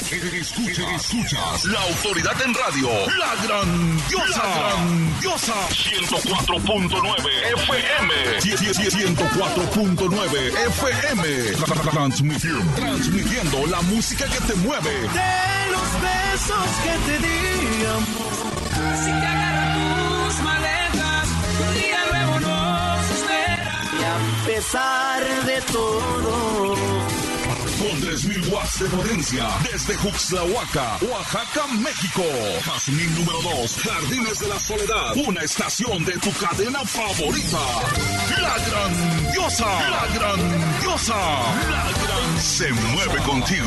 Escuchas la autoridad en radio, la grandiosa 104.9 FM. 104.9 FM. Transmitiendo la música que te mueve. De los besos que te di, amor. Así que agarra tus maletas, un día nuevo nos espera. Y a pesar de todo, con 3,000 watts de potencia, desde Juxtlahuaca, Oaxaca, México. Jazmín número 2, Jardines de la Soledad, una estación de tu cadena favorita. La grandiosa. Se mueve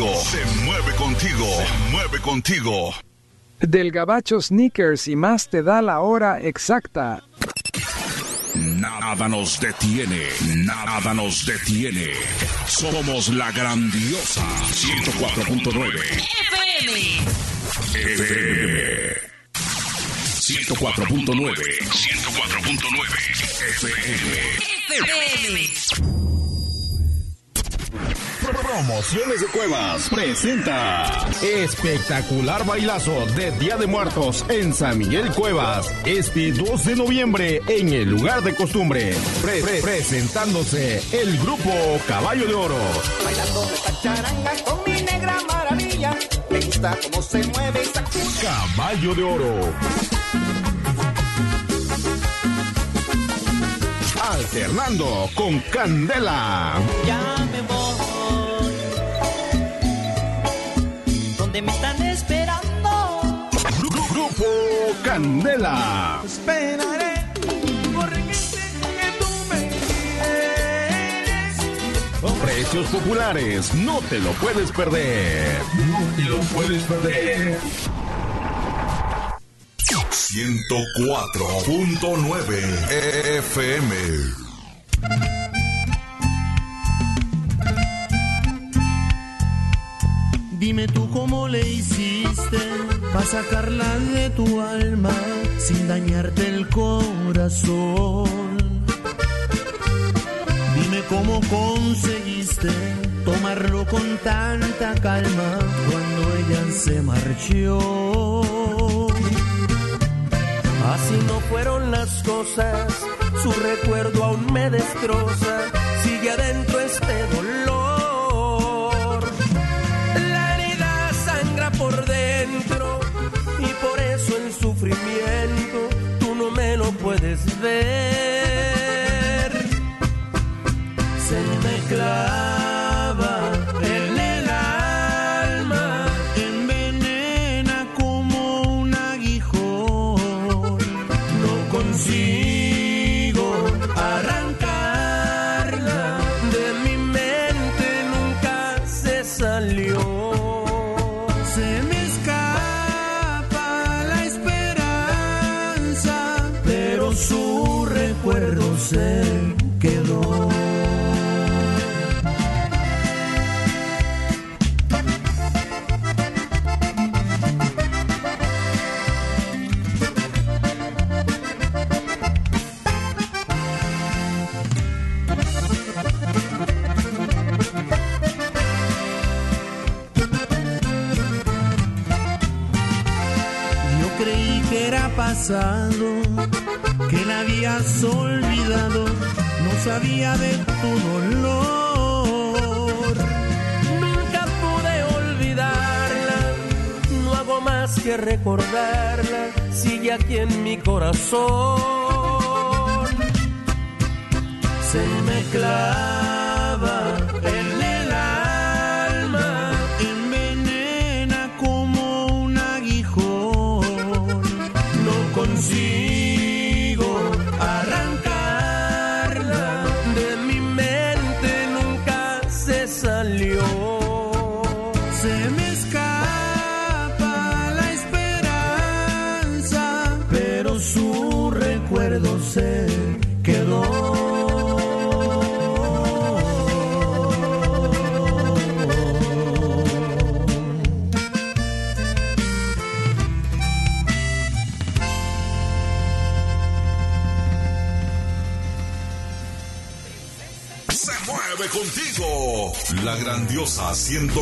contigo. Del Gabacho Sneakers y más te da la hora exacta. Nada nos detiene. Somos la grandiosa 104.9 FM. 104.9 FM. Promociones de Cuevas presenta espectacular bailazo de Día de Muertos en San Miguel Cuevas, este 2 de noviembre en el lugar de costumbre. Presentándose el grupo Caballo de Oro. Bailando esta charanga con mi negra maravilla, me gusta cómo se mueve esta Caballo de Oro. Alternando con Candela. Ya me voy, donde me están esperando. Grupo Candela. esperaré porque sé que tú me quieres. Precios populares, no te lo puedes perder. 104.9 FM. Dime tú cómo le hiciste para sacarla de tu alma sin dañarte el corazón. Dime cómo conseguiste tomarlo con tanta calma cuando ella se marchó. Así no fueron las cosas, su recuerdo aún me destroza, sigue adentro este dolor. La herida sangra por dentro y por eso el sufrimiento tú no me lo puedes ver. Se me clava en el alma, envenena como un aguijón. No consigo arrancarla de mi mente, nunca se salió. Se me escapa la esperanza, pero su recuerdo se quedó. Pasado, que la habías olvidado, no sabía de tu dolor. Nunca pude olvidarla, no hago más que recordarla, sigue aquí en mi corazón. Se me clava en el alma, envenena como un aguijón. Consigo arrancarla de mi mente, nunca se salió. Se me escapa la esperanza, pero su recuerdo se quedó. contigo. La grandiosa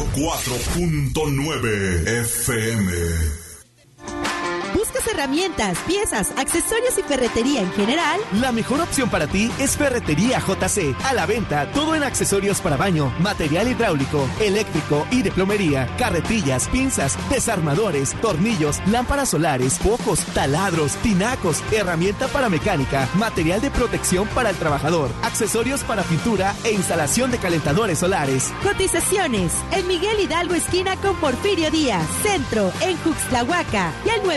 104.9 FM. ¿Buscas herramientas, piezas, accesorios y ferretería en general? La mejor opción para ti es Ferretería JC. A la venta, todo en accesorios para baño, material hidráulico, eléctrico y de plomería, carretillas, pinzas, desarmadores, tornillos, lámparas solares, focos, taladros, tinacos, herramienta para mecánica, material de protección para el trabajador, accesorios para pintura e instalación de calentadores solares. Cotizaciones en Miguel Hidalgo esquina con Porfirio Díaz, Centro, en Juxtlahuaca, y al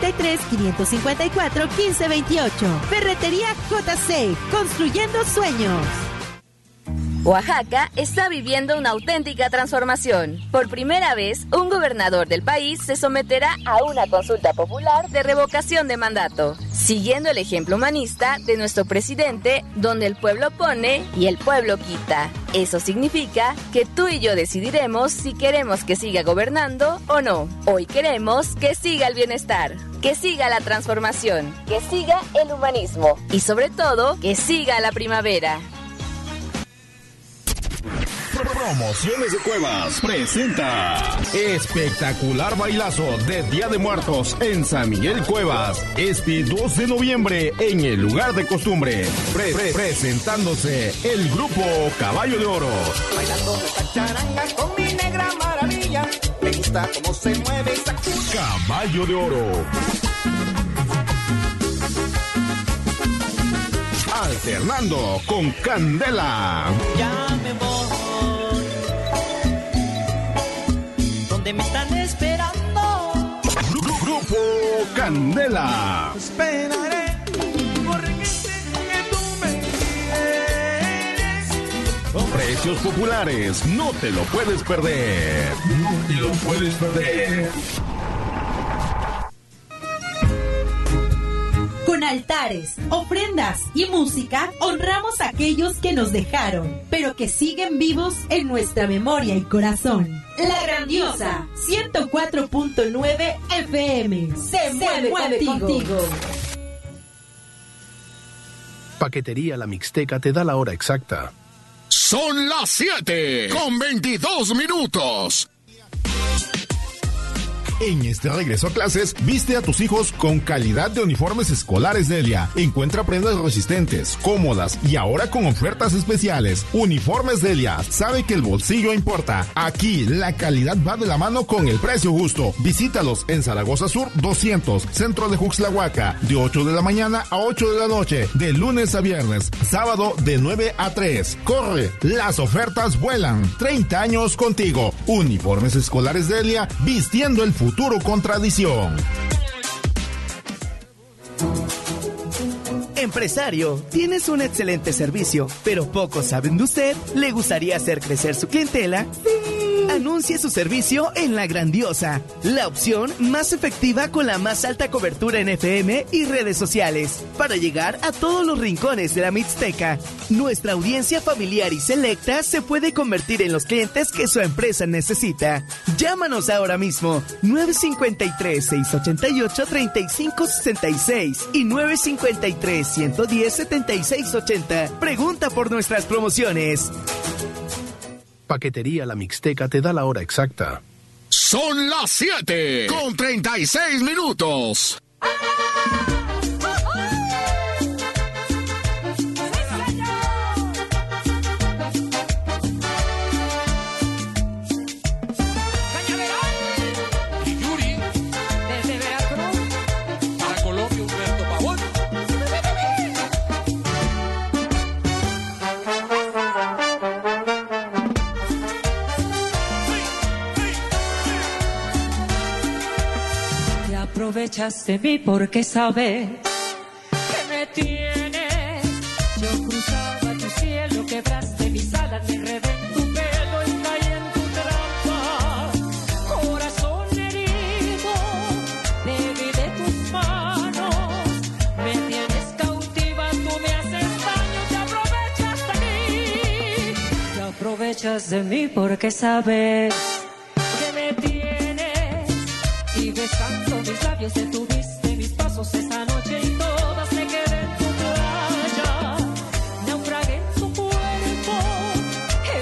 953-554-1528. Ferretería JC, construyendo sueños. Oaxaca está viviendo una auténtica transformación. Por primera vez, un gobernador del país se someterá a una consulta popular de revocación de mandato, siguiendo el ejemplo humanista de nuestro presidente, donde el pueblo pone y el pueblo quita. Eso significa que tú y yo decidiremos si queremos que siga gobernando o no. Hoy queremos que siga el bienestar, que siga la transformación, que siga el humanismo y sobre todo, que siga la primavera. Promociones de Cuevas presenta espectacular bailazo de Día de Muertos en San Miguel Cuevas, este 2 de noviembre en el lugar de costumbre. Presentándose el grupo Caballo de Oro. Bailando esta charanga con mi negra maravilla, me gusta cómo se mueve esa Caballo de Oro. Alternando con Candela. Ya me voy. ¿Dónde me están esperando? Grupo Candela. Esperaré porque sé que tú me quieres. Precios populares, no te lo puedes perder. No te lo puedes perder. Con altares, ofrendas y música, honramos a aquellos que nos dejaron, pero que siguen vivos en nuestra memoria y corazón. La grandiosa 104.9 FM se mueve contigo. Paquetería La Mixteca te da la hora exacta. Son las 7:22. En este regreso a clases, viste a tus hijos con calidad de uniformes escolares Delia. Encuentra prendas resistentes, cómodas y ahora con ofertas especiales. Uniformes Delia, sabe que el bolsillo importa. Aquí la calidad va de la mano con el precio justo. Visítalos en Zaragoza Sur 200, centro de Juxtlahuaca, de 8 de la mañana a 8 de la noche, de lunes a viernes, sábado de 9 a 3. Corre, las ofertas vuelan. 30 años contigo. Uniformes escolares Delia, vistiendo el futuro con tradición. Empresario, tienes un excelente servicio, pero pocos saben de usted. ¿Le gustaría hacer crecer su clientela? Sí. Anuncie su servicio en La Grandiosa, la opción más efectiva con la más alta cobertura en FM y redes sociales, para llegar a todos los rincones de la Mixteca. Nuestra audiencia familiar y selecta se puede convertir en los clientes que su empresa necesita. Llámanos ahora mismo, 953-688-3566 y 953-110-7680. Pregunta por nuestras promociones. Paquetería La Mixteca te da la hora exacta. Son las 7:36. Aprovechas de mí porque sabes que me tienes. Yo cruzaba tu cielo, quebraste mis alas, me enredé en tu pelo y caí en tu trampa. Corazón herido, bebí de tus manos, me tienes cautiva, tú me haces daño, te aprovechas de mí. Te aprovechas de mí porque sabes que me tienes y besando mis labios detuviste mis pasos esa noche y todas me quedé en tu playa. Naufragué en tu cuerpo,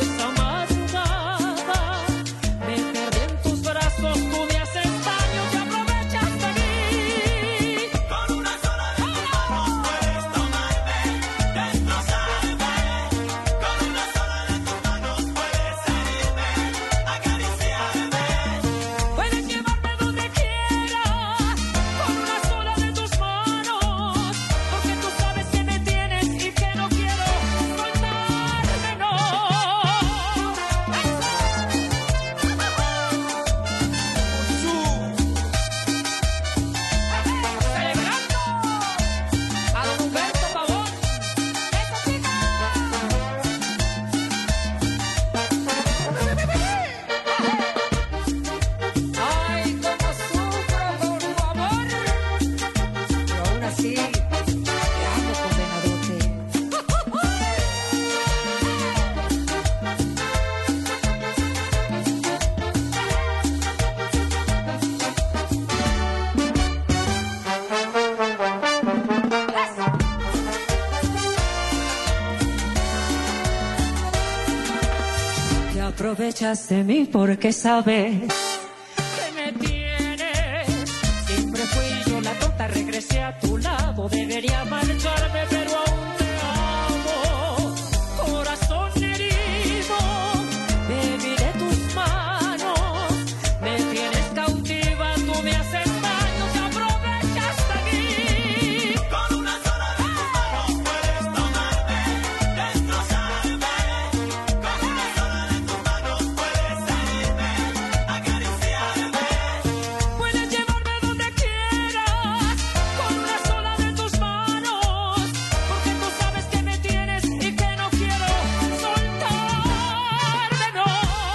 aprovechas de mí porque sabes que me tienes. Siempre fui yo la tonta, regresé a tu lado. Debería marcharme, pero aún te amo. Corazón herido, bebí de tus manos. Me tienes cautiva, tú me haces daño, te aprovechas de mí. Con una sola de tus manos puedes tomarme, destrozarme. Con una sola de tus manos puedes herirme, acariciarme. Puedes llevarme donde quieras, con una sola de tus manos, porque tú sabes que me tienes y que no quiero soltarme, no.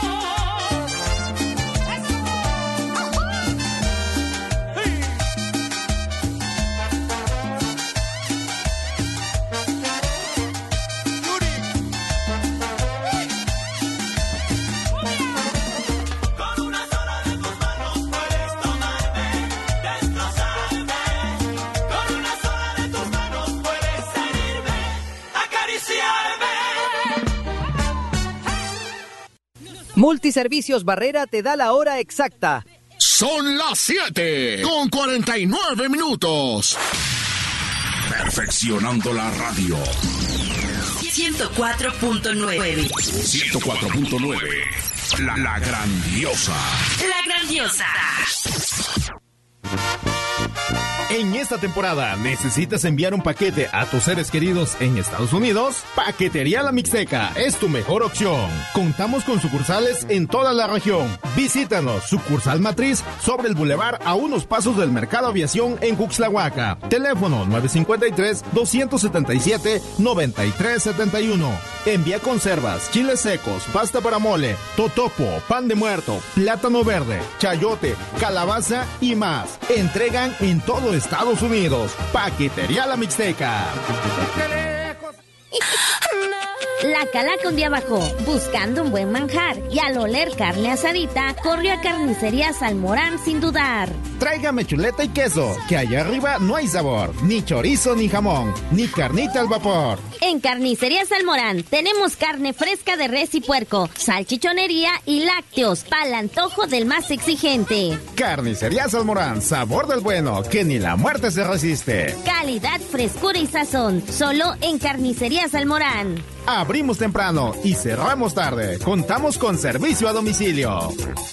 Con una sola de tus manos puedes tomarme, destrozarme. Con una sola de tus manos puedes herirme, acariciarme. Multiservicios Barrera te da la hora exacta. Son las 7:49. Perfeccionando la radio. 104.9. 104.9. La grandiosa. La grandiosa. En esta temporada, ¿necesitas enviar un paquete a tus seres queridos en Estados Unidos? Paquetería La Mixteca es tu mejor opción. Contamos con sucursales en toda la región. Visítanos, sucursal matriz sobre el bulevar a unos pasos del Mercado Aviación en Cuxtlahuaca. Teléfono 953-277-9371. Envía conservas, chiles secos, pasta para mole, totopo, pan de muerto, plátano verde, chayote, calabaza y más. Entregan en todo Estados Unidos. Paquetería La Mixteca. La calaca un día bajó, buscando un buen manjar, y al oler carne asadita, corrió a Carnicería Salmorán sin dudar. Tráigame chuleta y queso, que allá arriba no hay sabor, ni chorizo ni jamón, ni carnita al vapor. En Carnicería Salmorán tenemos carne fresca de res y puerco, salchichonería y lácteos, para el antojo del más exigente. Carnicería Salmorán, sabor del bueno, que ni la muerte se resiste. Calidad, frescura y sazón, solo en Carnicería Salmorán. Abrimos temprano y cerramos tarde. Contamos con servicio a domicilio.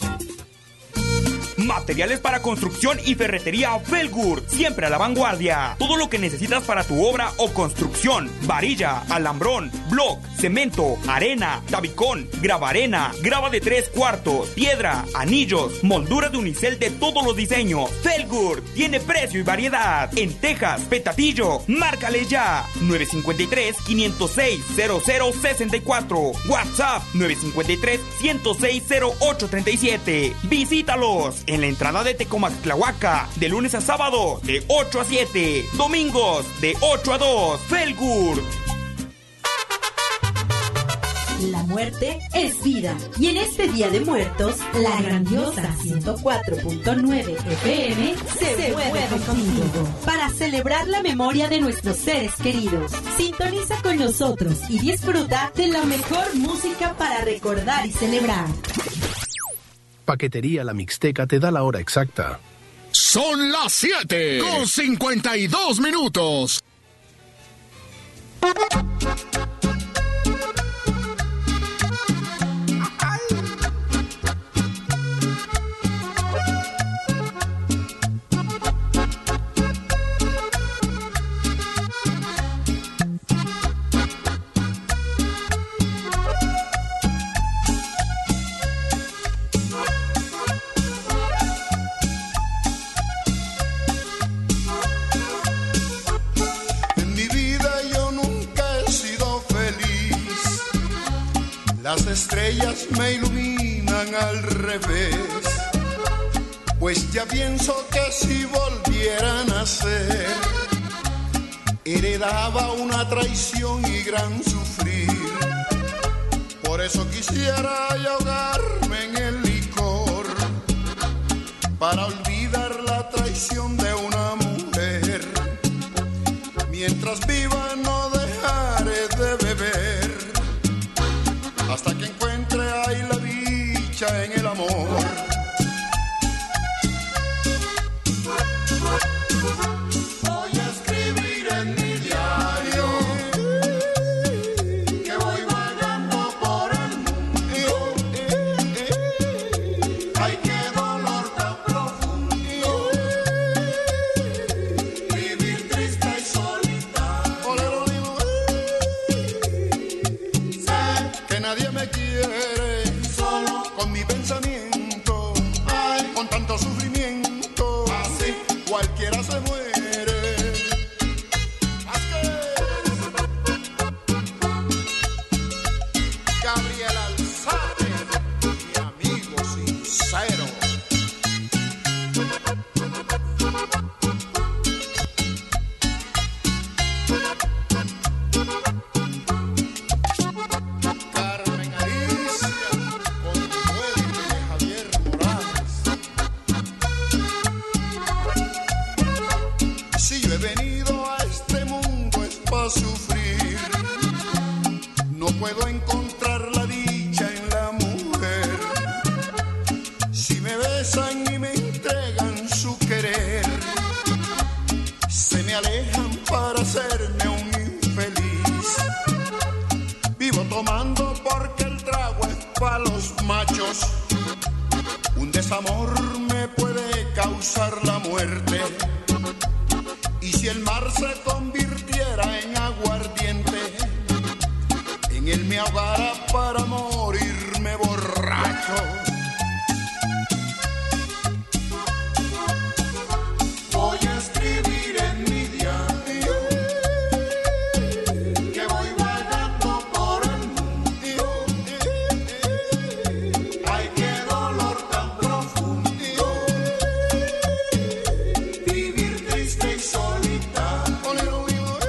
Materiales para construcción y ferretería Felgur, siempre a la vanguardia. Todo lo que necesitas para tu obra o construcción: varilla, alambrón, bloc, cemento, arena, tabicón, gravarena, grava de 3/4, piedra, anillos, molduras de unicel de todos los diseños. Felgur tiene precio y variedad. En Texas, Petatillo, márcale ya. 953-506-0064. WhatsApp 953-106-0837. Visítalos en la entrada de Tecomactlahuaca, de lunes a sábado, de 8 a 7, domingos, de 8 a 2. Felgur. La muerte es vida. Y en este Día de Muertos, la grandiosa 104.9 FM se mueve contigo para celebrar la memoria de nuestros seres queridos. Sintoniza con nosotros y disfruta de la mejor música para recordar y celebrar. Paquetería La Mixteca te da la hora exacta. Son las 7:52. Las estrellas me iluminan al revés, pues ya pienso que si volviera a nacer, heredaba una traición y gran sufrir. Por eso quisiera ahogarme en el licor, para olvidar la traición de una mujer. Mientras viva no dejaré de beber, hasta que encuentre ahí la vida tanto sufrimiento, así cualquiera se muere. Gabriel Alzate, mi amigo sincero. Carmen Alicia, Consuelo de Javier Morales. Si yo he venido a este mundo es para sufrir, no puedo encontrar la dicha en la mujer. Si me besan y me entregan su querer, se me alejan para hacerme un infeliz. Vivo tomando porque el trago es para los machos. Un desamor me puede causar la muerte. Y si el mar se convirtiera en aguardiente, en él me ahogara para morirme borracho. Voy a escribir en mi diario que voy vagando por el mundo. Ay, qué dolor tan profundo, vivir triste y solitario.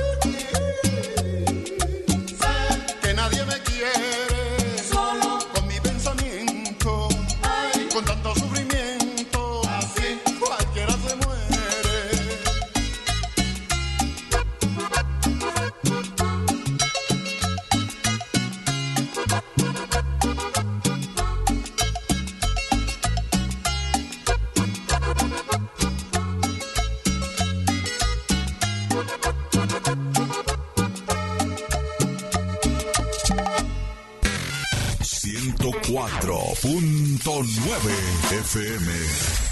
Sé que nadie me quiere, solo con mi pensamiento. Ay, con tanto sufrimiento, así cualquiera se muere. .9 FM